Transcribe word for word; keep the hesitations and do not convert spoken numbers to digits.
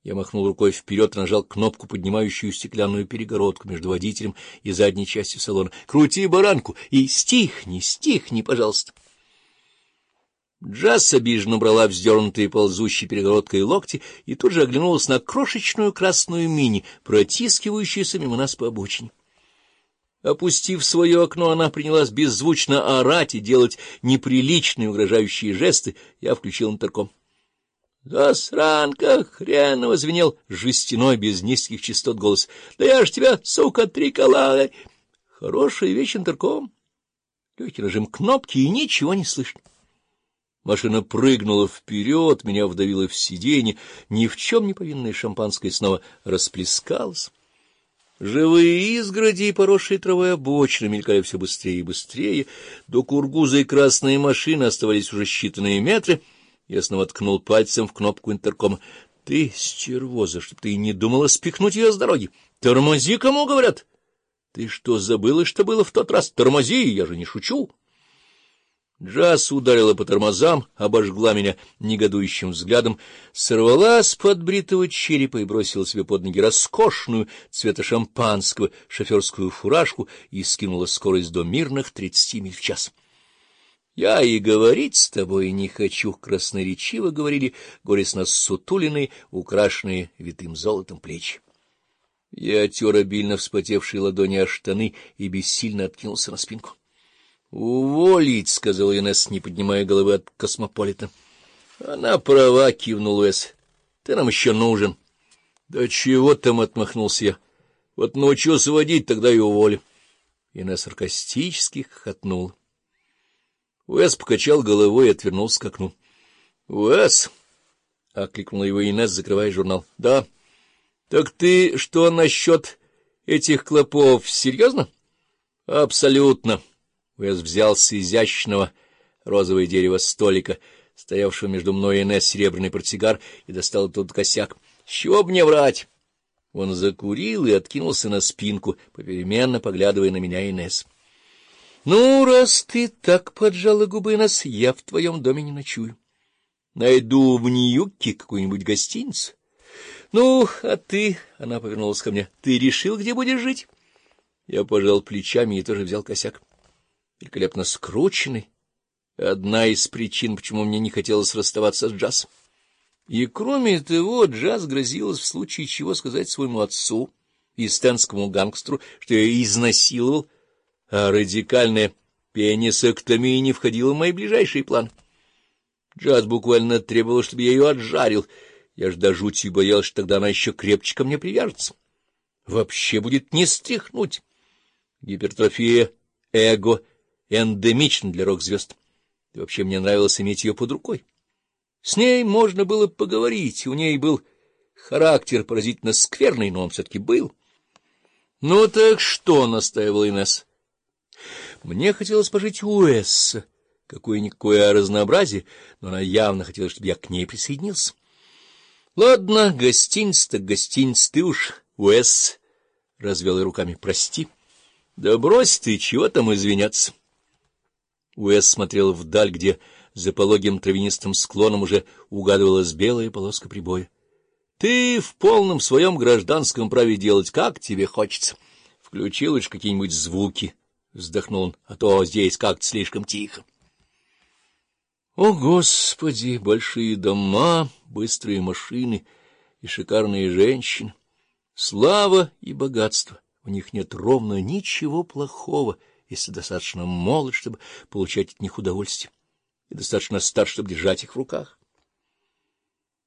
Я махнул рукой вперед и нажал кнопку, поднимающую стеклянную перегородку между водителем и задней частью салона. — Крути баранку и стихни, стихни, пожалуйста. Джаз обиженно брала вздернутые ползущей перегородкой локти и тут же оглянулась на крошечную красную мини, протискивающуюся мимо нас по обочине. Опустив свое окно, она принялась беззвучно орать и делать неприличные угрожающие жесты. Я включил интерком. «Засранка хренова!» — звенел жестяной, без низких частот голос. «Да я ж тебя, сука, трикола!» Хорошая вещь интерком. Легкий нажим кнопки, и ничего не слышно. Машина прыгнула вперед, меня вдавило в сиденье, ни в чем не повинное шампанское снова расплескалось. Живые изгороди и поросшие травой обочины мелькали все быстрее и быстрее. До Кургуза и красные машины оставались уже считанные метры. Я снова ткнул пальцем в кнопку интеркома. — Ты, стервоза, чтоб ты не думала спихнуть ее с дороги. Тормози, кому говорят. Ты что, забыла, что было в тот раз? Тормози, я же не шучу. Джаз ударила по тормозам, обожгла меня негодующим взглядом, сорвала с подбритого черепа и бросила себе под ноги роскошную цвета шампанского шоферскую фуражку и скинула скорость до мирных тридцати миль в час. — Я и говорить с тобой не хочу, — красноречиво говорили горестно ссутуленные, украшенные витым золотом плечи. Я оттер обильно вспотевшие ладони о штаны и бессильно откинулся на спинку. — Уволить, — сказал Инесс, не поднимая головы от Космополита. — Она права, — кивнул Уэс. — Ты нам еще нужен. — Да чего там, — отмахнулся я. — Вот научился водить, тогда и уволю. Инесс саркастически хохотнул. Уэс покачал головой и отвернулся к окну. — Уэс! — окликнула его Инесс, закрывая журнал. — Да. — Так ты что насчет этих клопов? Серьезно? — Абсолютно. Уэс взял с изящного розового дерева столика, стоявшего между мной и Инесс, серебряный портсигар, и достал тут косяк. — С чего б мне врать? Он закурил и откинулся на спинку, попеременно поглядывая на меня и Инесс. — Ну, раз ты так поджала губы, Инесс, я в твоем доме не ночую. Найду в Нью-Йорке какую-нибудь гостиницу. — Ну, а ты, — она повернулась ко мне, — ты решил, где будешь жить? Я пожал плечами и тоже взял косяк. Великолепно скрученный. Одна из причин, почему мне не хотелось расставаться с Джаз. И кроме того, Джаз грозилась в случае чего сказать своему отцу и стэнскому гангстеру, что я изнасиловал, а радикальная пенисэктомия не входила в мои ближайшие планы. Джаз буквально требовала, чтобы я ее отжарил. Я ж до жути боялся, что тогда она еще крепче ко мне привяжется. Вообще будет не стряхнуть. Гипертрофия эго эндемична для рок-звезд. И вообще мне нравилось иметь ее под рукой. С ней можно было поговорить, у ней был характер поразительно скверный, но он все-таки был. — Ну так что? — настаивала Инесс. Мне хотелось пожить у Уэсса, какое-никакое разнообразие, но она явно хотела, чтобы я к ней присоединился. — Ладно, гостиница так гостиница, ты уж, Уэсс, — развел я руками, — прости. — Да брось ты, чего там извиняться. Уэсс смотрел вдаль, где за пологим травянистым склоном уже угадывалась белая полоска прибоя. — Ты в полном своем гражданском праве делать, как тебе хочется. Включи лучше какие-нибудь звуки, — вздохнул он, — а то здесь как-то слишком тихо. О, Господи! Большие дома, быстрые машины и шикарные женщины. Слава и богатство. У них нет ровно ничего плохого, если достаточно молод, чтобы получать от них удовольствие, и достаточно стар, чтобы держать их в руках.